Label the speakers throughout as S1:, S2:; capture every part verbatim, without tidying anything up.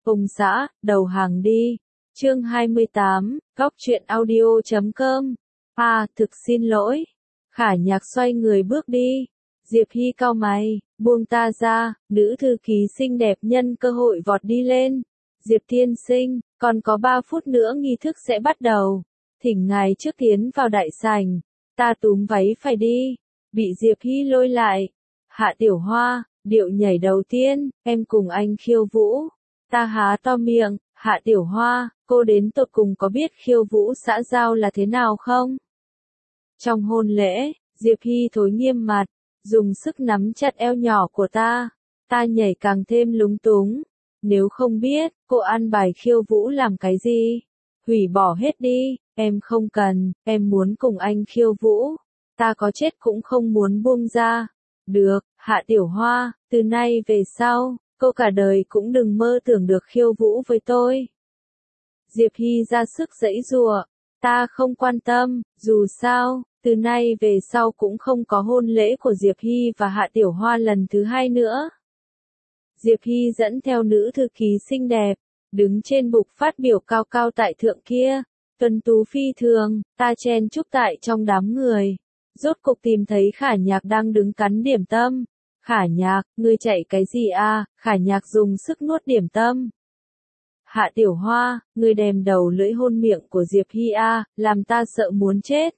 S1: Ông xã, đầu hàng đi. Chương hai mươi tám, góc truyện audio chấm com. À, thực xin lỗi. Khả Nhạc xoay người bước đi. Diệp Hy cau mày, buông ta ra, nữ thư ký xinh đẹp nhân cơ hội vọt đi lên. Diệp tiên sinh, còn có ba phút nữa nghi thức sẽ bắt đầu. Thỉnh ngài trước tiến vào đại sảnh. Ta túm váy phải đi. Bị Diệp Hy lôi lại. Hạ Tiểu Hoa, điệu nhảy đầu tiên, em cùng anh khiêu vũ. Ta há to miệng, Hạ Tiểu Hoa, cô đến tột cùng có biết khiêu vũ xã giao là thế nào không? Trong hôn lễ, Diệp Hy thối nghiêm mặt, dùng sức nắm chặt eo nhỏ của ta. Ta nhảy càng thêm lúng túng. Nếu không biết, cô ăn bài khiêu vũ làm cái gì? Hủy bỏ hết đi, em không cần, em muốn cùng anh khiêu vũ. Ta có chết cũng không muốn buông ra. Được, Hạ Tiểu Hoa, từ nay về sau, cô cả đời cũng đừng mơ tưởng được khiêu vũ với tôi. Diệp Hy ra sức giãy giụa. Ta không quan tâm, dù sao, từ nay về sau cũng không có hôn lễ của Diệp Hy và Hạ Tiểu Hoa lần thứ hai nữa. Diệp Hy dẫn theo nữ thư ký xinh đẹp, đứng trên bục phát biểu cao cao tại thượng kia, tuấn tú phi thường, ta chen chúc tại trong đám người. Rốt cục tìm thấy Khả Nhạc đang đứng cắn điểm tâm. Khả Nhạc, ngươi chạy cái gì à? Khả Nhạc dùng sức nuốt điểm tâm. Hạ Tiểu Hoa, ngươi đem đầu lưỡi hôn miệng của Diệp Hy à, làm ta sợ muốn chết.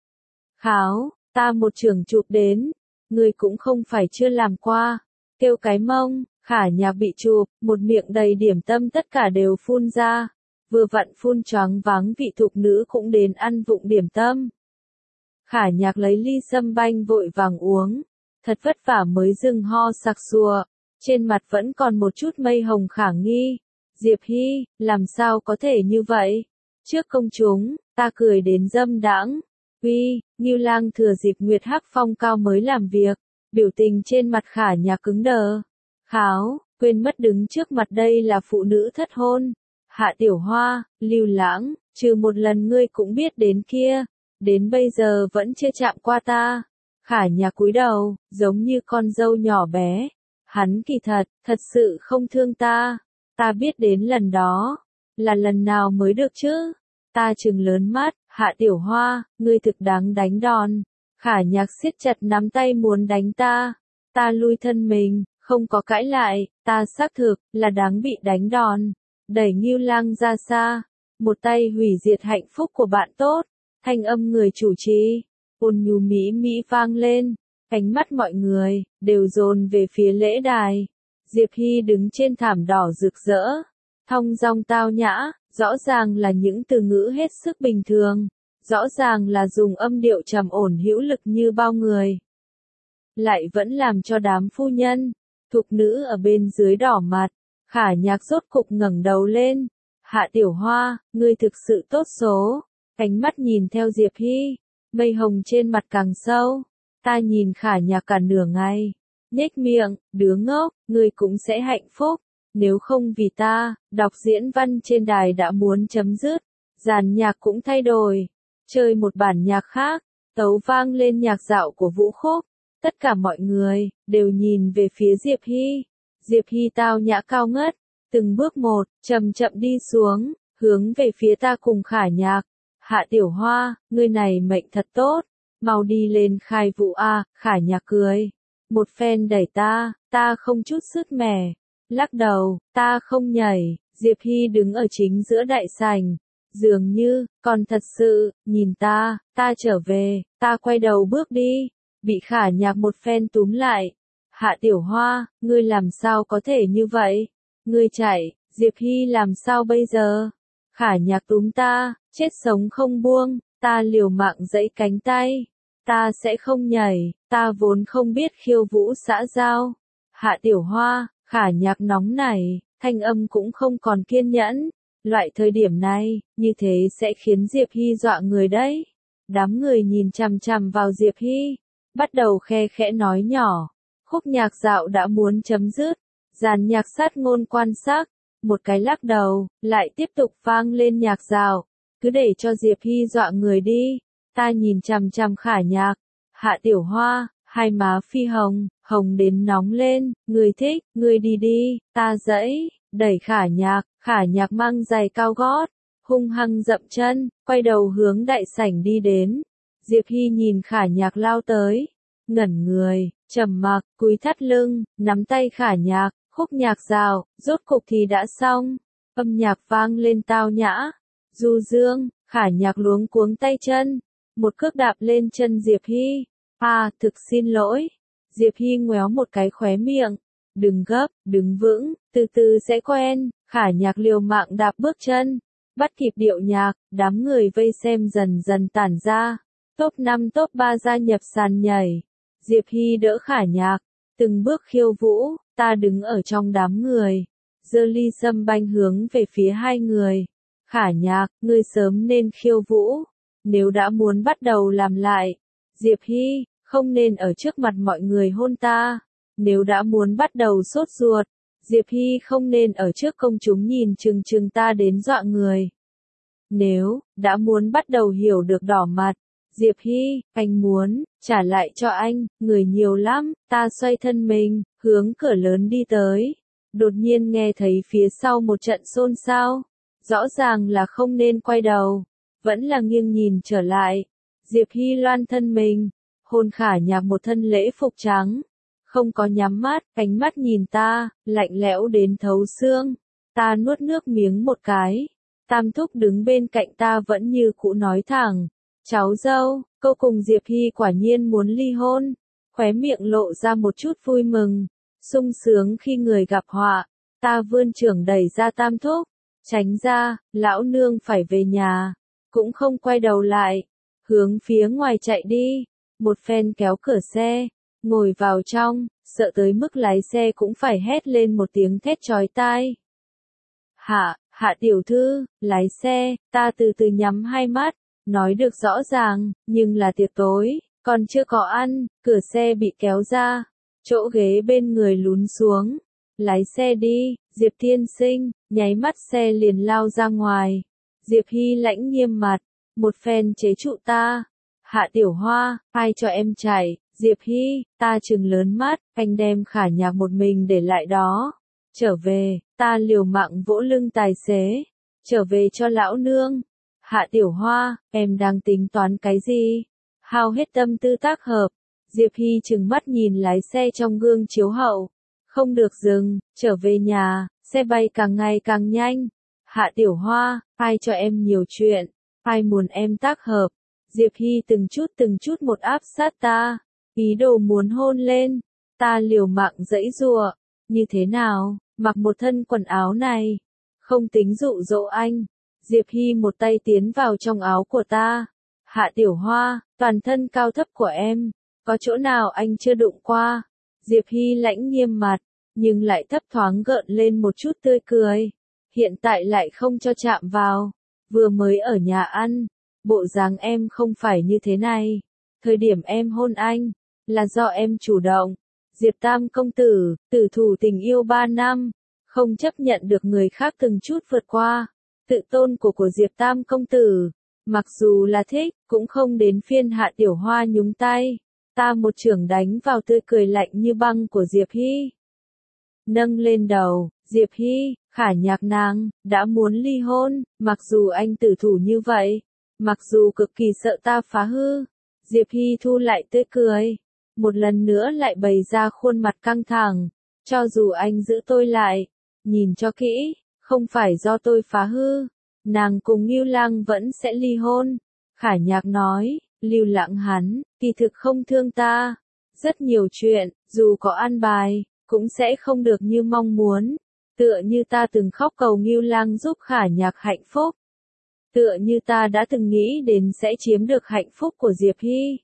S1: Kháo, ta một chưởng chụp đến. Ngươi cũng không phải chưa làm qua. Kêu cái mông, Khả Nhạc bị chụp, một miệng đầy điểm tâm tất cả đều phun ra. Vừa vặn phun choáng váng vị thục nữ cũng đến ăn vụng điểm tâm. Khả Nhạc lấy ly sâm banh vội vàng uống. Thật vất vả mới dừng ho sặc sùa. Trên mặt vẫn còn một chút mây hồng khả nghi. Diệp Hy, làm sao có thể như vậy? Trước công chúng, ta cười đến dâm đãng. Uy, Ngưu Lang thừa dịp Nguyệt Hắc Phong cao mới làm việc. Biểu tình trên mặt Khả Nhạc cứng đờ. Kháo, quên mất đứng trước mặt đây là phụ nữ thất hôn. Hạ Tiểu Hoa, Lưu Lãng, trừ một lần ngươi cũng biết đến kia. Đến bây giờ vẫn chưa chạm qua ta. Khả Nhạc cúi đầu, giống như con dâu nhỏ bé. Hắn kỳ thật, thật sự không thương ta. Ta biết đến lần đó. Là lần nào mới được chứ? Ta trừng lớn mắt, Hạ Tiểu Hoa, ngươi thực đáng đánh đòn. Khả Nhạc siết chặt nắm tay muốn đánh ta. Ta lui thân mình, không có cãi lại, ta xác thực, là đáng bị đánh đòn. Đẩy Ngưu Lang ra xa. Một tay hủy diệt hạnh phúc của bạn tốt. Thanh âm người chủ trì, ôn nhu mỹ mỹ vang lên, ánh mắt mọi người, đều dồn về phía lễ đài. Diệp Hy đứng trên thảm đỏ rực rỡ, thong dong tao nhã, rõ ràng là những từ ngữ hết sức bình thường, rõ ràng là dùng âm điệu trầm ổn hữu lực như bao người. Lại vẫn làm cho đám phu nhân, thục nữ ở bên dưới đỏ mặt. Khả Nhạc rốt cục ngẩng đầu lên. Hạ Tiểu Hoa, ngươi thực sự tốt số. Ánh mắt nhìn theo Diệp Hy, mây hồng trên mặt càng sâu. Ta nhìn Khả Nhạc cả nửa ngày, nhếch miệng, đứa ngốc, ngươi cũng sẽ hạnh phúc. Nếu không vì ta, đọc diễn văn trên đài đã muốn chấm dứt, dàn nhạc cũng thay đổi, chơi một bản nhạc khác, tấu vang lên nhạc dạo của Vũ Khúc. Tất cả mọi người, đều nhìn về phía Diệp Hy. Diệp Hy tao nhã cao ngất, từng bước một, chậm chậm đi xuống, hướng về phía ta cùng Khả Nhạc. Hạ Tiểu Hoa, ngươi này mệnh thật tốt, mau đi lên khai vụ a. Khả Nhạc cười, một phen đẩy ta, ta không chút sứt mẻ, lắc đầu, ta không nhảy. Diệp Hy đứng ở chính giữa đại sảnh, dường như, còn thật sự, nhìn ta, ta trở về, ta quay đầu bước đi, bị Khả Nhạc một phen túm lại. Hạ Tiểu Hoa, ngươi làm sao có thể như vậy? Ngươi chạy, Diệp Hy làm sao bây giờ? Khả Nhạc túm ta, chết sống không buông, ta liều mạng giãy cánh tay. Ta sẽ không nhảy, ta vốn không biết khiêu vũ xã giao. Hạ Tiểu Hoa, Khả Nhạc nóng nảy, thanh âm cũng không còn kiên nhẫn. Loại thời điểm này, như thế sẽ khiến Diệp Hy dọa người đấy. Đám người nhìn chằm chằm vào Diệp Hy, bắt đầu khe khẽ nói nhỏ. Khúc nhạc dạo đã muốn chấm dứt, dàn nhạc sát ngôn quan sát. Một cái lắc đầu, lại tiếp tục vang lên nhạc dạo. Cứ để cho Diệp Hy dọa người đi. Ta nhìn chằm chằm Khả Nhạc. Hạ Tiểu Hoa, hai má phi hồng, hồng đến nóng lên. Người thích, người đi đi, ta dãy. đẩy Khả Nhạc, Khả Nhạc mang giày cao gót, hung hăng dậm chân, quay đầu hướng đại sảnh đi đến. Diệp Hy nhìn Khả Nhạc lao tới, ngẩn người, trầm mặc, cúi thắt lưng, nắm tay Khả Nhạc, khúc nhạc rào, rốt cục thì đã xong. Âm nhạc vang lên tao nhã, du dương, Khả Nhạc luống cuống tay chân, một cước đạp lên chân Diệp Hy. À, thực xin lỗi. Diệp Hy ngoéo một cái khóe miệng. Đừng gấp, đứng vững, từ từ sẽ quen. Khả Nhạc liều mạng đạp bước chân, bắt kịp điệu nhạc, đám người vây xem dần dần tản ra. Top năm top ba gia nhập sàn nhảy. Diệp Hy đỡ Khả Nhạc, từng bước khiêu vũ, ta đứng ở trong đám người, giơ ly sâm banh hướng về phía hai người. Khả Nhạc, ngươi sớm nên khiêu vũ, nếu đã muốn bắt đầu làm lại. Diệp Hy, không nên ở trước mặt mọi người hôn ta, nếu đã muốn bắt đầu sốt ruột. Diệp Hy không nên ở trước công chúng nhìn chừng chừng ta đến dọa người. Nếu đã muốn bắt đầu hiểu được đỏ mặt. Diệp Hy, anh muốn trả lại cho anh, người nhiều lắm. Ta xoay thân mình, hướng cửa lớn đi tới. Đột nhiên nghe thấy phía sau một trận xôn xao. Rõ ràng là không nên quay đầu, vẫn là nghiêng nhìn trở lại. Diệp Hy loan thân mình, hôn Khả Nhạc một thân lễ phục trắng. Không có nhắm mắt, ánh mắt nhìn ta, lạnh lẽo đến thấu xương. Ta nuốt nước miếng một cái. Tam thúc đứng bên cạnh ta vẫn như cũ nói thẳng. Cháu dâu, cô cùng Diệp Hy quả nhiên muốn ly hôn. Khóe miệng lộ ra một chút vui mừng, sung sướng khi người gặp họa. Ta vươn trưởng đẩy ra tam thúc. Tránh ra, lão nương phải về nhà. Cũng không quay đầu lại. Hướng phía ngoài chạy đi. Một phen kéo cửa xe. Ngồi vào trong, sợ tới mức lái xe cũng phải hét lên một tiếng thét chói tai. Hạ, hạ tiểu thư, lái xe, ta từ từ nhắm hai mắt. Nói được rõ ràng, nhưng là tiệc tối, còn chưa có ăn, cửa xe bị kéo ra. Chỗ ghế bên người lún xuống. Lái xe đi, Diệp tiên sinh, nháy mắt xe liền lao ra ngoài. Diệp Hy lãnh nghiêm mặt, một phen chế trụ ta. Hạ tiểu hoa, ai cho em chạy? Diệp Hy, ta trừng lớn mắt, anh đem Khả Nhạc một mình để lại đó. Trở về, ta liều mạng vỗ lưng tài xế. Trở về cho lão nương. Hạ tiểu hoa, em đang tính toán cái gì? Hao hết tâm tư tác hợp. Diệp Hy trừng mắt nhìn lái xe trong gương chiếu hậu. Không được dừng, trở về nhà, xe bay càng ngày càng nhanh. Hạ tiểu hoa, ai cho em nhiều chuyện? Ai muốn em tác hợp? Diệp Hy từng chút từng chút một áp sát ta. Ý đồ muốn hôn lên. Ta liều mạng giãy giụa. Như thế nào, mặc một thân quần áo này. Không tính dụ dỗ anh. Diệp Hy một tay tiến vào trong áo của ta. Hạ tiểu hoa, toàn thân cao thấp của em. Có chỗ nào anh chưa đụng qua? Diệp Hy lãnh nghiêm mặt, nhưng lại thấp thoáng gợn lên một chút tươi cười. Hiện tại lại không cho chạm vào. Vừa mới ở nhà ăn. Bộ dáng em không phải như thế này. Thời điểm em hôn anh, là do em chủ động. Diệp Tam công tử, tử thủ tình yêu ba năm. Không chấp nhận được người khác từng chút vượt qua. Tự tôn của của Diệp Tam công tử. Mặc dù là thích, cũng không đến phiên Hạ tiểu hoa nhúng tay. Ta một chưởng đánh vào tươi cười lạnh như băng của Diệp Hy. Nâng lên đầu, Diệp Hy, Khả Nhạc nàng, đã muốn ly hôn, mặc dù anh tử thủ như vậy. Mặc dù cực kỳ sợ ta phá hư. Diệp Hy thu lại tươi cười. Một lần nữa lại bày ra khuôn mặt căng thẳng. Cho dù anh giữ tôi lại, nhìn cho kỹ, không phải do tôi phá hư. Nàng cùng Ngưu Lang vẫn sẽ ly hôn. Khả Nhạc nói, Lưu Lãng hắn, kỳ thực không thương ta. Rất nhiều chuyện, dù có an bài, cũng sẽ không được như mong muốn. Tựa như ta từng khóc cầu Ngưu Lang giúp Khả Nhạc hạnh phúc. Tựa như ta đã từng nghĩ đến sẽ chiếm được hạnh phúc của Diệp Hy.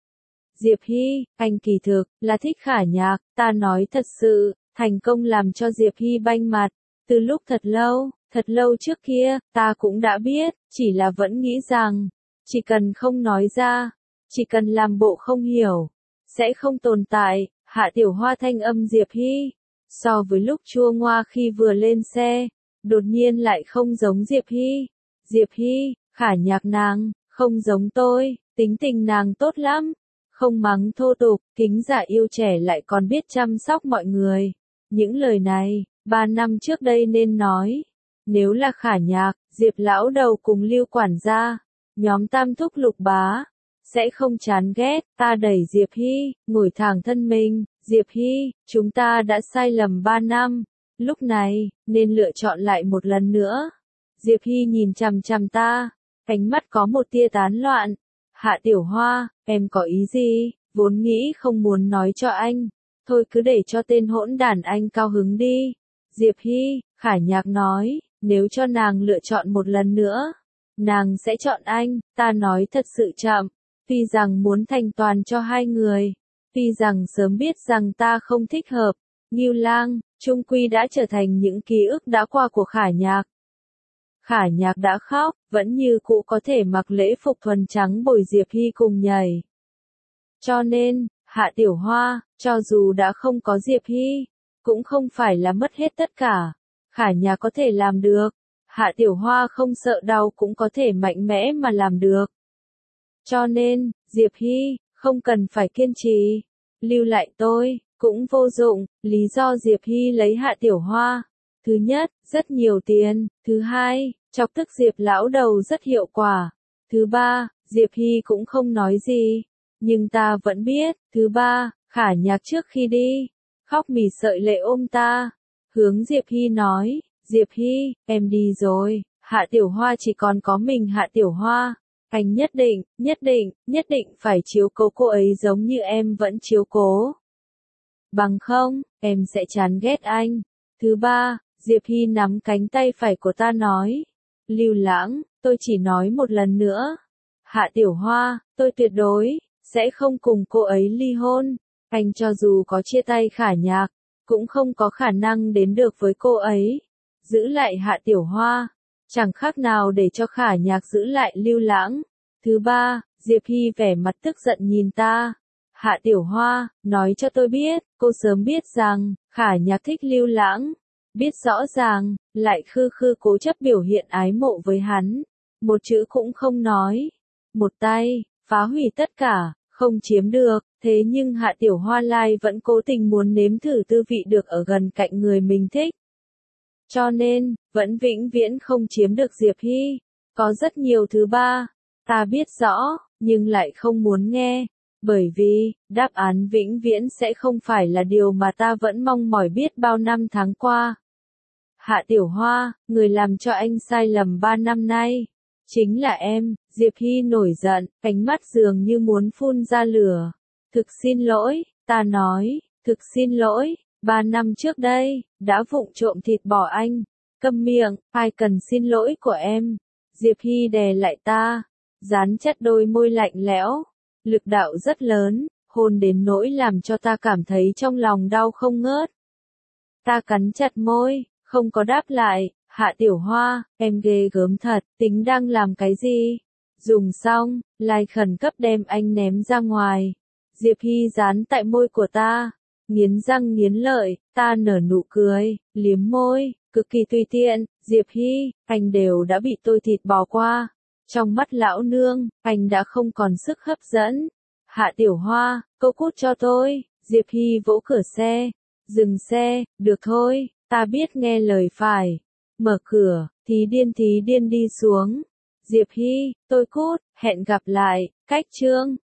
S1: Diệp Hy, anh kỳ thực, là thích Khả Nhạc, ta nói thật sự, thành công làm cho Diệp Hy banh mặt. Từ lúc thật lâu, thật lâu trước kia, ta cũng đã biết, chỉ là vẫn nghĩ rằng, chỉ cần không nói ra, chỉ cần làm bộ không hiểu, sẽ không tồn tại. Hạ tiểu hoa thanh âm Diệp Hy, so với lúc chua ngoa khi vừa lên xe, đột nhiên lại không giống Diệp Hy. Diệp Hy, Khả Nhạc nàng, không giống tôi, tính tình nàng tốt lắm, không mắng thô tục, kính dạ yêu trẻ lại còn biết chăm sóc mọi người. Những lời này, Ba năm trước đây nên nói. Nếu là Khả Nhạc, Diệp lão đầu cùng Lưu quản gia, nhóm Tam thúc Lục bá, sẽ không chán ghét. Ta đẩy Diệp Hy, ngồi thẳng thân mình. Diệp Hy, chúng ta đã sai lầm ba năm. Lúc này, nên lựa chọn lại một lần nữa. Diệp Hy nhìn chằm chằm ta, ánh mắt có một tia tán loạn. Hạ Tiểu Hoa, em có ý gì? Vốn nghĩ không muốn nói cho anh. Thôi cứ để cho tên hỗn đản anh cao hứng đi. Diệp Hy, Khả Nhạc nói, nếu cho nàng lựa chọn một lần nữa, nàng sẽ chọn anh. Ta nói thật sự chậm, tuy rằng muốn thành toàn cho hai người, tuy rằng sớm biết rằng ta không thích hợp. Ngưu Lang, chung quy đã trở thành những ký ức đã qua của Khả Nhạc. Khả Nhạc đã khóc, vẫn như cũ có thể mặc lễ phục thuần trắng bồi Diệp Hy cùng nhảy. Cho nên, Hạ Tiểu Hoa, cho dù đã không có Diệp Hy, cũng không phải là mất hết tất cả. Khả Nhạc có thể làm được. Hạ Tiểu Hoa không sợ đau cũng có thể mạnh mẽ mà làm được. Cho nên, Diệp Hy, không cần phải kiên trì. Lưu lại tôi, cũng vô dụng. Lý do Diệp Hy lấy Hạ Tiểu Hoa. Thứ nhất, rất nhiều tiền. Thứ hai, chọc tức Diệp lão đầu rất hiệu quả. Thứ ba, Diệp Hy cũng không nói gì. Nhưng ta vẫn biết. Thứ ba, Khả Nhạc trước khi đi, khóc mỉ sợi lệ ôm ta. Hướng Diệp Hy nói, Diệp Hy, em đi rồi. Hạ Tiểu Hoa chỉ còn có mình Hạ Tiểu Hoa. Anh nhất định, nhất định, nhất định phải chiếu cố cô ấy giống như em vẫn chiếu cố. Bằng không, em sẽ chán ghét anh. Thứ ba, Diệp Hy nắm cánh tay phải của ta nói. Lưu Lãng, tôi chỉ nói một lần nữa. Hạ Tiểu Hoa, tôi tuyệt đối sẽ không cùng cô ấy ly hôn. Anh cho dù có chia tay Khả Nhạc, cũng không có khả năng đến được với cô ấy. Giữ lại Hạ Tiểu Hoa, chẳng khác nào để cho Khả Nhạc giữ lại Lưu Lãng. Thứ ba, Diệp Hy vẻ mặt tức giận nhìn ta. Hạ Tiểu Hoa, nói cho tôi biết, cô sớm biết rằng, Khả Nhạc thích Lưu Lãng. Biết rõ ràng, lại khư khư cố chấp biểu hiện ái mộ với hắn. Một chữ cũng không nói. Một tay, phá hủy tất cả, không chiếm được. Thế nhưng Hạ Tiểu Hoa Lai vẫn cố tình muốn nếm thử tư vị được ở gần cạnh người mình thích. Cho nên, vẫn vĩnh viễn không chiếm được Diệp Hy. Có rất nhiều thứ ba, ta biết rõ, nhưng lại không muốn nghe. Bởi vì, đáp án vĩnh viễn sẽ không phải là điều mà ta vẫn mong mỏi biết bao năm tháng qua. Hạ Tiểu Hoa, người làm cho anh sai lầm ba năm nay, chính là em. Diệp Hy nổi giận, ánh mắt dường như muốn phun ra lửa. Thực xin lỗi, ta nói, thực xin lỗi, ba năm trước đây, đã vụng trộm thịt bò anh. Câm miệng, ai cần xin lỗi của em. Diệp Hy đè lại ta, dán chặt đôi môi lạnh lẽo, lực đạo rất lớn, hôn đến nỗi làm cho ta cảm thấy trong lòng đau không ngớt. Ta cắn chặt môi, không có đáp lại. Hạ Tiểu Hoa, em ghê gớm thật, tính đang làm cái gì? Dùng xong, Lai khẩn cấp đem anh ném ra ngoài. Diệp Hy dán tại môi của ta, nghiến răng nghiến lợi. Ta nở nụ cười, liếm môi, cực kỳ tùy tiện. Diệp Hy, anh đều đã bị tôi thịt bò qua. Trong mắt lão nương, anh đã không còn sức hấp dẫn. Hạ Tiểu Hoa, cô cút cho tôi. Diệp Hy vỗ cửa xe. Dừng xe, được thôi, ta biết nghe lời phải. Mở cửa, Thí Điên Thí Điên đi xuống. Diệp Hy, tôi cút, hẹn gặp lại. Cách chương